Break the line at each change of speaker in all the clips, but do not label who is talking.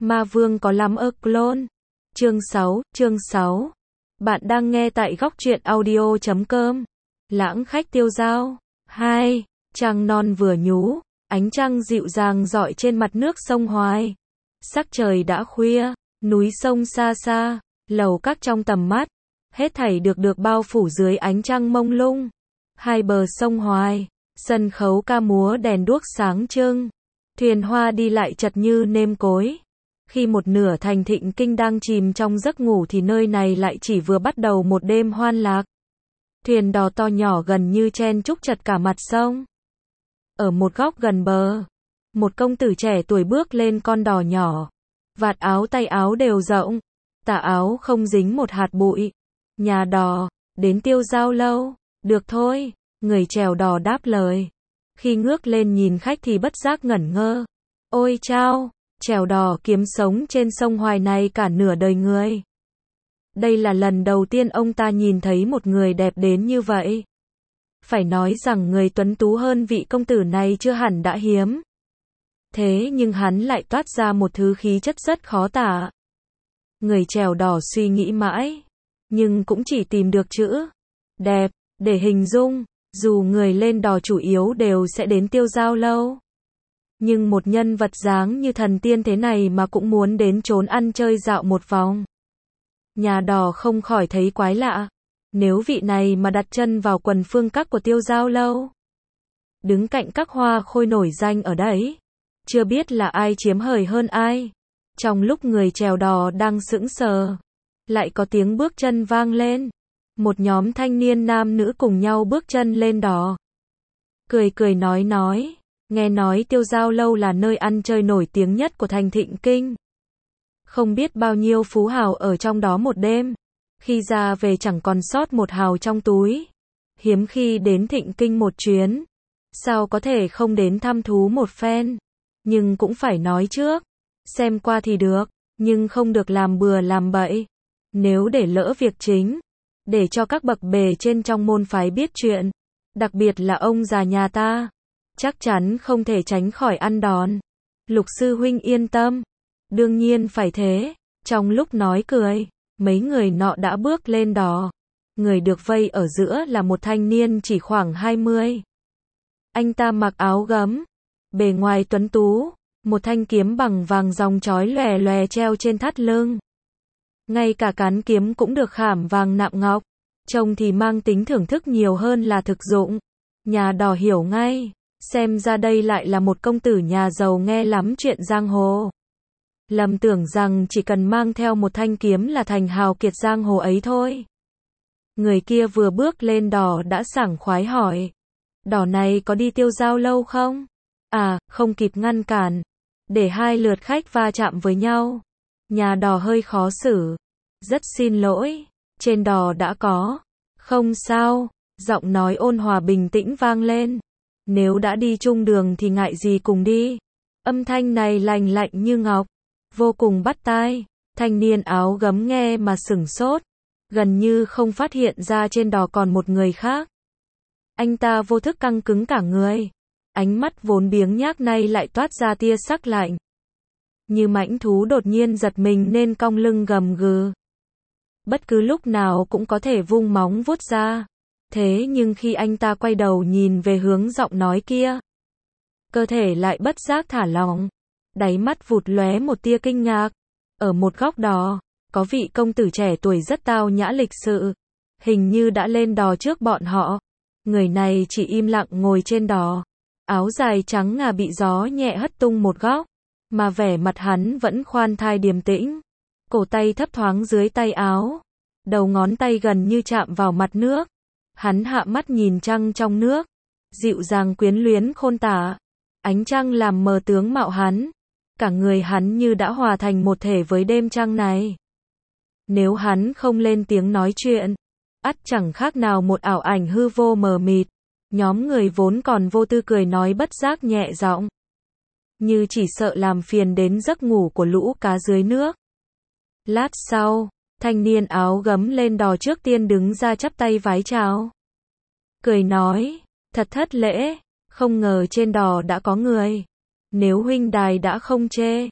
Ma vương có lắm ơ clone. Chương 6. Bạn đang nghe tại góc truyện audio.com. Lãng khách tiêu dao. 2. Trăng non vừa nhú, ánh trăng dịu dàng rọi trên mặt nước sông Hoài. Sắc trời đã khuya, núi sông xa xa, lầu các trong tầm mắt, hết thảy được bao phủ dưới ánh trăng mông lung. Hai bờ sông Hoài, sân khấu ca múa đèn đuốc sáng trưng, thuyền hoa đi lại chật như nêm cối. Khi một nửa thành Thịnh Kinh đang chìm trong giấc ngủ thì nơi này lại chỉ vừa bắt đầu một đêm hoan lạc. Thuyền đò to nhỏ gần như chen chúc chật cả mặt sông. Ở một góc gần bờ, một công tử trẻ tuổi bước lên con đò nhỏ. Vạt áo tay áo đều rộng, tà áo không dính một hạt bụi. Nhà đò, đến Tiêu Dao lâu, được thôi, người chèo đò đáp lời. Khi ngước lên nhìn khách thì bất giác ngẩn ngơ. Ôi chao, chèo đò kiếm sống trên sông Hoài này cả nửa đời người. Đây là lần đầu tiên ông ta nhìn thấy một người đẹp đến như vậy. Phải nói rằng người tuấn tú hơn vị công tử này chưa hẳn đã hiếm. Thế nhưng hắn lại toát ra một thứ khí chất rất khó tả. Người chèo đò suy nghĩ mãi, nhưng cũng chỉ tìm được chữ đẹp để hình dung, dù người lên đò chủ yếu đều sẽ đến Tiêu Dao lâu. Nhưng một nhân vật dáng như thần tiên thế này mà cũng muốn đến trốn ăn chơi dạo một vòng. Nhà đò không khỏi thấy quái lạ. Nếu vị này mà đặt chân vào quần phương các của Tiêu Dao lâu, đứng cạnh các hoa khôi nổi danh ở đấy, chưa biết là ai chiếm hời hơn ai. Trong lúc người chèo đò đang sững sờ, lại có tiếng bước chân vang lên. Một nhóm thanh niên nam nữ cùng nhau bước chân lên đò. Cười nói, nghe nói Tiêu Dao lâu là nơi ăn chơi nổi tiếng nhất của thành Thịnh Kinh. Không biết bao nhiêu phú hào ở trong đó một đêm, khi ra về chẳng còn sót một hào trong túi. Hiếm khi đến Thịnh Kinh một chuyến, sao có thể không đến thăm thú một phen. Nhưng cũng phải nói trước, xem qua thì được, nhưng không được làm bừa làm bậy. Nếu để lỡ việc chính, để cho các bậc bề trên trong môn phái biết chuyện, đặc biệt là ông già nhà ta, chắc chắn không thể tránh khỏi ăn đòn. Lục sư huynh yên tâm, đương nhiên phải thế. Trong lúc nói cười, mấy người nọ đã bước lên đò. Người được vây ở giữa là một thanh niên chỉ khoảng 20. Anh ta mặc áo gấm, bề ngoài tuấn tú, một thanh kiếm bằng vàng ròng chói lòe lòe treo trên thắt lưng. Ngay cả cán kiếm cũng được khảm vàng nạm ngọc, trông thì mang tính thưởng thức nhiều hơn là thực dụng. Nhà đò hiểu ngay, xem ra đây lại là một công tử nhà giàu nghe lắm chuyện giang hồ. Lầm tưởng rằng chỉ cần mang theo một thanh kiếm là thành hào kiệt giang hồ ấy thôi. Người kia vừa bước lên đò đã sảng khoái hỏi, đò này có đi Tiêu Dao lâu không? À, không kịp ngăn cản, để hai lượt khách va chạm với nhau. Nhà đò hơi khó xử. Rất xin lỗi, trên đò đã có. Không sao, giọng nói ôn hòa bình tĩnh vang lên. Nếu đã đi chung đường thì ngại gì cùng đi. Âm thanh này lành lạnh như ngọc, vô cùng bắt tai. Thanh niên áo gấm nghe mà sửng sốt, gần như không phát hiện ra trên đò còn một người khác. Anh ta vô thức căng cứng cả người, ánh mắt vốn biếng nhác nay lại toát ra tia sắc lạnh. Như mãnh thú đột nhiên giật mình nên cong lưng gầm gừ. Bất cứ lúc nào cũng có thể vung móng vuốt ra. Thế nhưng khi anh ta quay đầu nhìn về hướng giọng nói kia, cơ thể lại bất giác thả lỏng, đáy mắt vụt lóe một tia kinh ngạc. Ở một góc đò, có vị công tử trẻ tuổi rất tao nhã lịch sự, hình như đã lên đò trước bọn họ. Người này chỉ im lặng ngồi trên đò, áo dài trắng ngà bị gió nhẹ hất tung một góc, mà vẻ mặt hắn vẫn khoan thai điềm tĩnh. Cổ tay thấp thoáng dưới tay áo, đầu ngón tay gần như chạm vào mặt nước. Hắn hạ mắt nhìn trăng trong nước, dịu dàng quyến luyến khôn tả. Ánh trăng làm mờ tướng mạo hắn, cả người hắn như đã hòa thành một thể với đêm trăng này. Nếu hắn không lên tiếng nói chuyện, ắt chẳng khác nào một ảo ảnh hư vô mờ mịt. Nhóm người vốn còn vô tư cười nói bất giác nhẹ giọng, như chỉ sợ làm phiền đến giấc ngủ của lũ cá dưới nước. Lát sau, thanh niên áo gấm lên đò trước tiên đứng ra chắp tay vái chào. Cười nói, thật thất lễ, không ngờ trên đò đã có người. Nếu huynh đài đã không chê,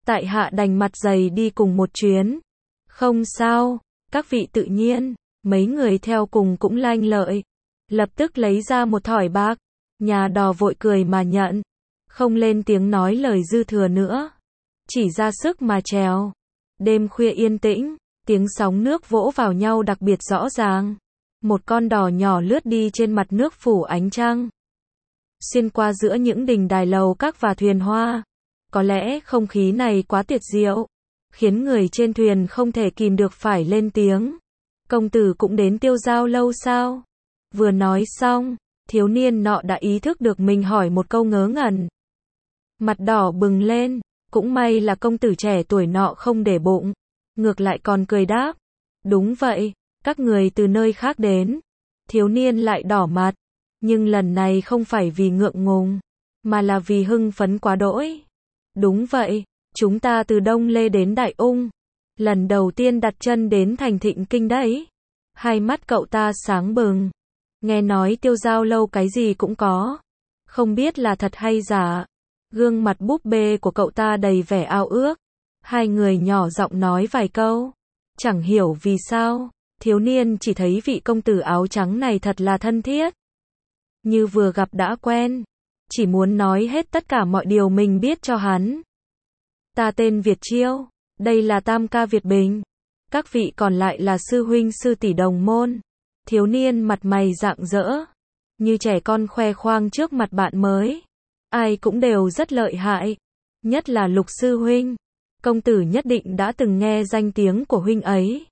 tại hạ đành mặt dày đi cùng một chuyến. Không sao, các vị tự nhiên, mấy người theo cùng cũng lanh lợi. Lập tức lấy ra một thỏi bạc, nhà đò vội cười mà nhận, không lên tiếng nói lời dư thừa nữa. Chỉ ra sức mà chèo. Đêm khuya yên tĩnh, tiếng sóng nước vỗ vào nhau đặc biệt rõ ràng. Một con đò nhỏ lướt đi trên mặt nước phủ ánh trăng. Xuyên qua giữa những đình đài lầu các và thuyền hoa. Có lẽ không khí này quá tuyệt diệu, khiến người trên thuyền không thể kìm được phải lên tiếng. Công tử cũng đến Tiêu Giao lâu sao? Vừa nói xong, thiếu niên nọ đã ý thức được mình hỏi một câu ngớ ngẩn. Mặt đỏ bừng lên, cũng may là công tử trẻ tuổi nọ không để bụng, ngược lại còn cười đáp. Đúng vậy, các người từ nơi khác đến. Thiếu niên lại đỏ mặt, nhưng lần này không phải vì ngượng ngùng, mà là vì hưng phấn quá đỗi. Đúng vậy, chúng ta từ Đông Lê đến Đại Ung, lần đầu tiên đặt chân đến thành Thịnh Kinh đấy. Hai mắt cậu ta sáng bừng. Nghe nói Tiêu Giao lâu cái gì cũng có, không biết là thật hay giả. Gương mặt búp bê của cậu ta đầy vẻ ao ước. Hai người nhỏ giọng nói vài câu. Chẳng hiểu vì sao, thiếu niên chỉ thấy vị công tử áo trắng này thật là thân thiết. Như vừa gặp đã quen. Chỉ muốn nói hết tất cả mọi điều mình biết cho hắn. Ta tên Việt Chiêu, đây là tam ca Việt Bình. Các vị còn lại là sư huynh sư tỷ đồng môn. Thiếu niên mặt mày rạng rỡ, như trẻ con khoe khoang trước mặt bạn mới. Ai cũng đều rất lợi hại, nhất là Lục sư huynh. Công tử nhất định đã từng nghe danh tiếng của huynh ấy.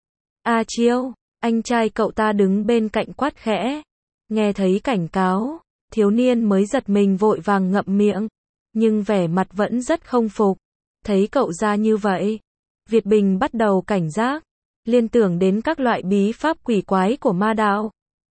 A Chiêu, anh trai cậu ta đứng bên cạnh quát khẽ. Nghe thấy cảnh cáo, thiếu niên mới giật mình vội vàng ngậm miệng, nhưng vẻ mặt vẫn rất không phục. Thấy cậu ra như vậy, Việt Bình bắt đầu cảnh giác, liên tưởng đến các loại bí pháp quỷ quái của ma đạo.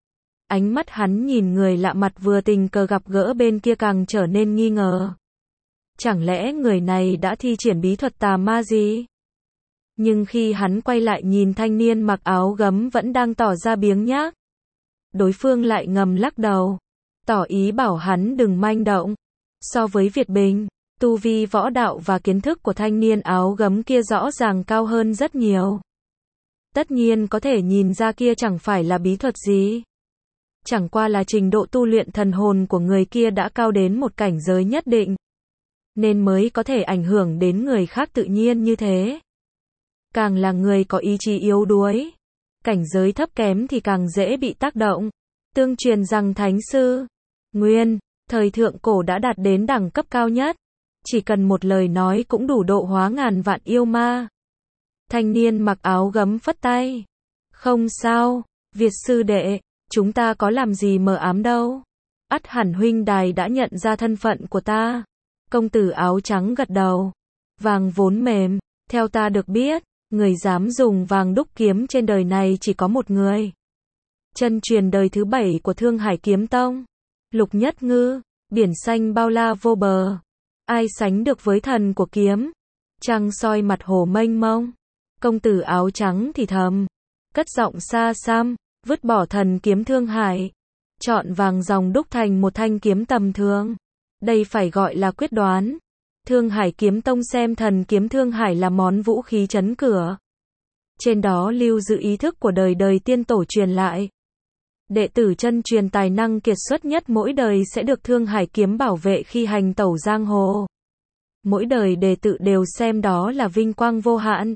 Ánh mắt hắn nhìn người lạ mặt vừa tình cờ gặp gỡ bên kia càng trở nên nghi ngờ. Chẳng lẽ người này đã thi triển bí thuật tà ma gì? Nhưng khi hắn quay lại nhìn thanh niên mặc áo gấm vẫn đang tỏ ra biếng nhác, đối phương lại ngầm lắc đầu, tỏ ý bảo hắn đừng manh động. So với Việt Bình, tu vi võ đạo và kiến thức của thanh niên áo gấm kia rõ ràng cao hơn rất nhiều. Tất nhiên có thể nhìn ra kia chẳng phải là bí thuật gì. Chẳng qua là trình độ tu luyện thần hồn của người kia đã cao đến một cảnh giới nhất định, nên mới có thể ảnh hưởng đến người khác tự nhiên như thế. Càng là người có ý chí yếu đuối, cảnh giới thấp kém thì càng dễ bị tác động. Tương truyền rằng Thánh sư Nguyên, thời thượng cổ đã đạt đến đẳng cấp cao nhất. Chỉ cần một lời nói cũng đủ độ hóa ngàn vạn yêu ma. Thanh niên mặc áo gấm phất tay. Không sao, Việt sư đệ, chúng ta có làm gì mờ ám đâu. Ắt hẳn huynh đài đã nhận ra thân phận của ta. Công tử áo trắng gật đầu. Vàng vốn mềm, theo ta được biết, người dám dùng vàng đúc kiếm trên đời này chỉ có một người. Chân truyền đời thứ 7 của Thương Hải Kiếm Tông, Lục Nhất Ngư. Biển xanh bao la vô bờ, ai sánh được với thần của kiếm. Trăng soi mặt hồ mênh mông. Công tử áo trắng thì thầm, cất giọng xa xăm, vứt bỏ thần kiếm Thương Hải, chọn vàng dòng đúc thành một thanh kiếm tầm thường. Đây phải gọi là quyết đoán. Thương Hải Kiếm Tông xem thần kiếm Thương Hải là món vũ khí trấn cửa. Trên đó lưu giữ ý thức của đời đời tiên tổ truyền lại. Đệ tử chân truyền tài năng kiệt xuất nhất mỗi đời sẽ được Thương Hải kiếm bảo vệ khi hành tẩu giang hồ. Mỗi đời đệ tử đều xem đó là vinh quang vô hạn.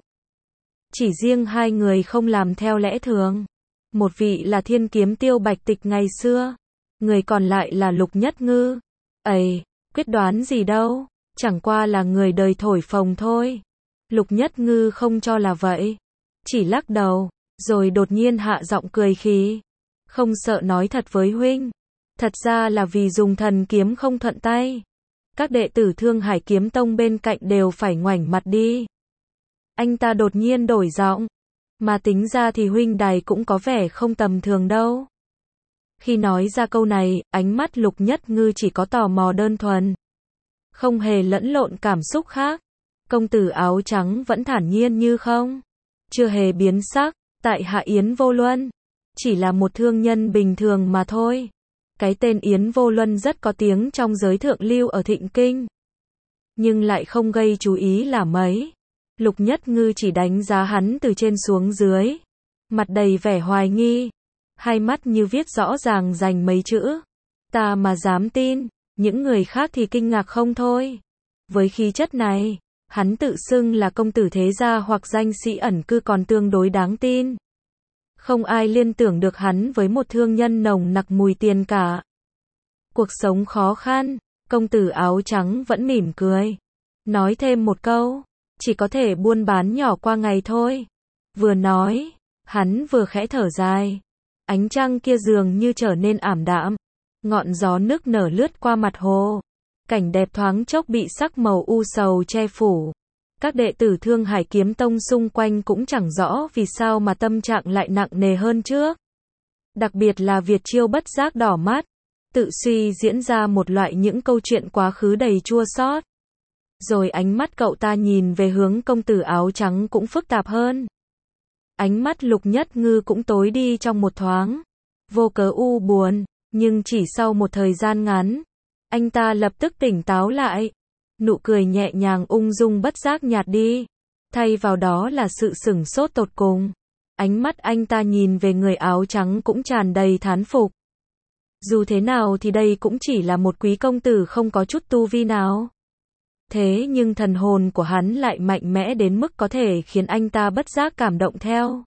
Chỉ riêng hai người không làm theo lẽ thường. Một vị là Thiên Kiếm Tiêu Bạch Tịch ngày xưa, người còn lại là Lục Nhất Ngư. Ây, quyết đoán gì đâu, chẳng qua là người đời thổi phồng thôi. Lục Nhất Ngư không cho là vậy, chỉ lắc đầu, rồi đột nhiên hạ giọng cười khí. Không sợ nói thật với huynh, thật ra là vì dùng thần kiếm không thuận tay. Các đệ tử Thương Hải Kiếm Tông bên cạnh đều phải ngoảnh mặt đi. Anh ta đột nhiên đổi giọng, mà tính ra thì huynh đài cũng có vẻ không tầm thường đâu. Khi nói ra câu này, ánh mắt Lục Nhất Ngư chỉ có tò mò đơn thuần, không hề lẫn lộn cảm xúc khác. Công tử áo trắng vẫn thản nhiên như không, chưa hề biến sắc. Tại hạ Yến Vô Luân, chỉ là một thương nhân bình thường mà thôi. Cái tên Yến Vô Luân rất có tiếng trong giới thượng lưu ở Thịnh Kinh. nhưng lại không gây chú ý là mấy. Lục Nhất Ngư chỉ đánh giá hắn từ trên xuống dưới, mặt đầy vẻ hoài nghi, hai mắt như viết rõ ràng dành mấy chữ. Ta mà dám tin, những người khác thì kinh ngạc không thôi. Với khí chất này, hắn tự xưng là công tử thế gia hoặc danh sĩ ẩn cư còn tương đối đáng tin. Không ai liên tưởng được hắn với một thương nhân nồng nặc mùi tiền cả. Cuộc sống khó khăn, công tử áo trắng vẫn mỉm cười. Nói thêm một câu, chỉ có thể buôn bán nhỏ qua ngày thôi. Vừa nói, hắn vừa khẽ thở dài. Ánh trăng kia dường như trở nên ảm đạm. Ngọn gió nức nở lướt qua mặt hồ. Cảnh đẹp thoáng chốc bị sắc màu u sầu che phủ. Các đệ tử Thương Hải Kiếm Tông xung quanh cũng chẳng rõ vì sao mà tâm trạng lại nặng nề hơn trước. Đặc biệt là Việt Chiêu bất giác đỏ mắt, tự suy diễn ra một loại những câu chuyện quá khứ đầy chua xót. Rồi ánh mắt cậu ta nhìn về hướng công tử áo trắng cũng phức tạp hơn. Ánh mắt Lục Nhất Ngư cũng tối đi trong một thoáng. Vô cớ u buồn, nhưng chỉ sau một thời gian ngắn, anh ta lập tức tỉnh táo lại. Nụ cười nhẹ nhàng ung dung bất giác nhạt đi. Thay vào đó là sự sửng sốt tột cùng. Ánh mắt anh ta nhìn về người áo trắng cũng tràn đầy thán phục. Dù thế nào thì đây cũng chỉ là một quý công tử không có chút tu vi nào. Thế nhưng thần hồn của hắn lại mạnh mẽ đến mức có thể khiến anh ta bất giác cảm động theo.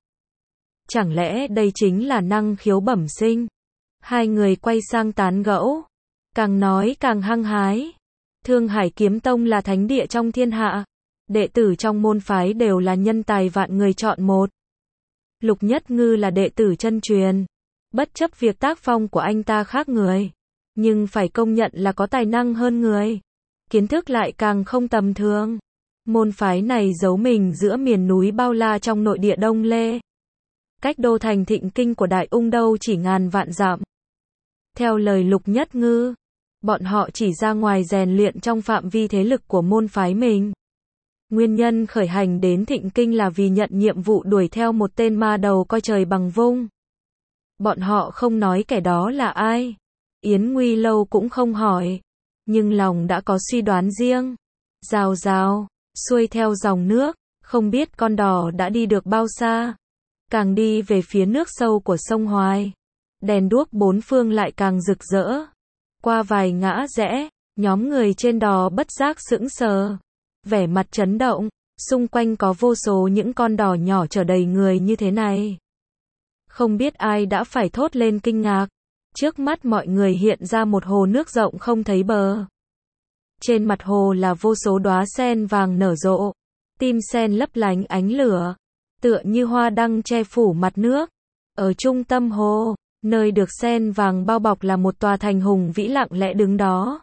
Chẳng lẽ đây chính là năng khiếu bẩm sinh? Hai người quay sang tán gẫu. Càng nói càng hăng hái. Thương Hải Kiếm Tông là thánh địa trong thiên hạ. Đệ tử trong môn phái đều là nhân tài vạn người chọn một. Lục Nhất Ngư là đệ tử chân truyền. Bất chấp việc tác phong của anh ta khác người, nhưng phải công nhận là có tài năng hơn người. Kiến thức lại càng không tầm thường. Môn phái này giấu mình giữa miền núi bao la trong nội địa Đông Lê. Cách đô thành Thịnh Kinh của Đại Ung đâu chỉ ngàn vạn dặm. Theo lời Lục Nhất Ngư, bọn họ chỉ ra ngoài rèn luyện trong phạm vi thế lực của môn phái mình. Nguyên nhân khởi hành đến Thịnh Kinh là vì nhận nhiệm vụ đuổi theo một tên ma đầu coi trời bằng vung. Bọn họ không nói kẻ đó là ai. Yến Nguy Lâu cũng không hỏi. Nhưng lòng đã có suy đoán riêng. Rào rào, xuôi theo dòng nước, không biết con đò đã đi được bao xa. Càng đi về phía nước sâu của sông Hoài, đèn đuốc bốn phương lại càng rực rỡ. Qua vài ngã rẽ, nhóm người trên đò bất giác sững sờ. Vẻ mặt chấn động, xung quanh có vô số những con đò nhỏ chở đầy người như thế này. Không biết ai đã phải thốt lên kinh ngạc. Trước mắt mọi người hiện ra một hồ nước rộng không thấy bờ. Trên mặt hồ là vô số đóa sen vàng nở rộ. Tim sen lấp lánh ánh lửa, tựa như hoa đăng che phủ mặt nước. Ở trung tâm hồ, nơi được sen vàng bao bọc là một tòa thành hùng vĩ lặng lẽ đứng đó.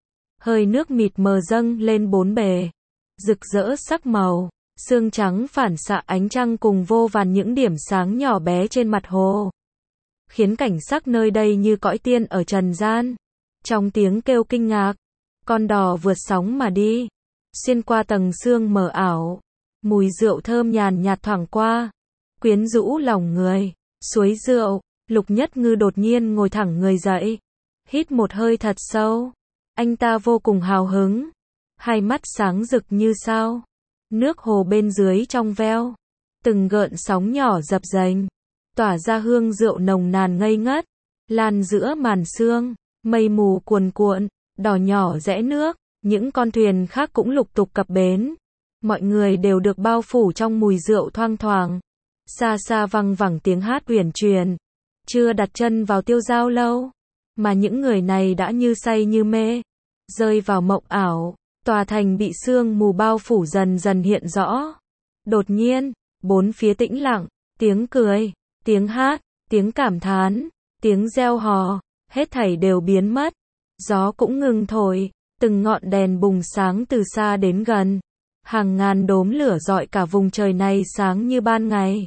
Hơi nước mịt mờ dâng lên bốn bề, rực rỡ sắc màu, sương trắng phản xạ ánh trăng cùng vô vàn những điểm sáng nhỏ bé trên mặt hồ, khiến cảnh sắc nơi đây như cõi tiên ở trần gian. Trong tiếng kêu kinh ngạc, con đò vượt sóng mà đi, xuyên qua tầng sương mờ ảo, mùi rượu thơm nhàn nhạt thoảng qua, quyến rũ lòng người. Suối rượu, Lục Nhất Ngư đột nhiên ngồi thẳng người dậy, hít một hơi thật sâu. Anh ta vô cùng hào hứng, hai mắt sáng rực như sao. Nước hồ bên dưới trong veo, từng gợn sóng nhỏ dập dềnh, tỏa ra hương rượu nồng nàn ngây ngất, lan giữa màn sương, mây mù cuồn cuộn, đò nhỏ rẽ nước, những con thuyền khác cũng lục tục cập bến. Mọi người đều được bao phủ trong mùi rượu thoang thoảng. Xa xa văng vẳng tiếng hát uyển chuyển. Chưa đặt chân vào Tiêu Giao lâu, mà những người này đã như say như mê, rơi vào mộng ảo. Tòa thành bị sương mù bao phủ dần dần hiện rõ. Đột nhiên, bốn phía tĩnh lặng, tiếng cười, tiếng hát, tiếng cảm thán, tiếng reo hò, hết thảy đều biến mất. Gió cũng ngừng thổi, từng ngọn đèn bùng sáng từ xa đến gần. Hàng ngàn đốm lửa rọi cả vùng trời này sáng như ban ngày.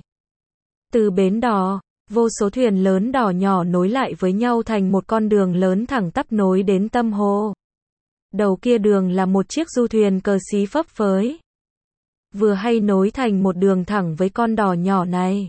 Từ bến đò, vô số thuyền lớn đỏ nhỏ nối lại với nhau thành một con đường lớn thẳng tắp nối đến tâm hồ. Đầu kia đường là một chiếc du thuyền cờ xí phấp phới, vừa hay nối thành một đường thẳng với con đò nhỏ này.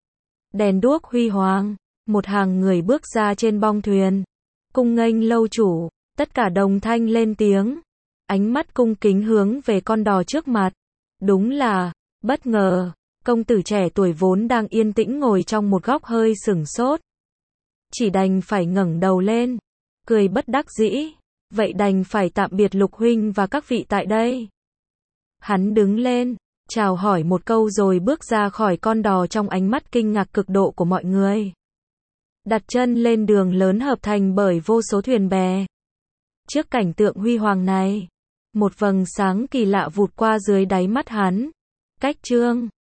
Đèn đuốc huy hoàng, một hàng người bước ra trên bong thuyền, cung nghênh lâu chủ, tất cả đồng thanh lên tiếng. ánh mắt cung kính hướng về con đò trước mặt. Đúng là, bất ngờ, công tử trẻ tuổi vốn đang yên tĩnh ngồi trong một góc hơi sửng sốt. Chỉ đành phải ngẩng đầu lên, cười bất đắc dĩ, vậy đành phải tạm biệt Lục huynh và các vị tại đây. Hắn đứng lên, chào hỏi một câu rồi bước ra khỏi con đò trong ánh mắt kinh ngạc cực độ của mọi người. Đặt chân lên đường lớn hợp thành bởi vô số thuyền bè. Trước cảnh tượng huy hoàng này, một vầng sáng kỳ lạ vụt qua dưới đáy mắt hắn. Cách chương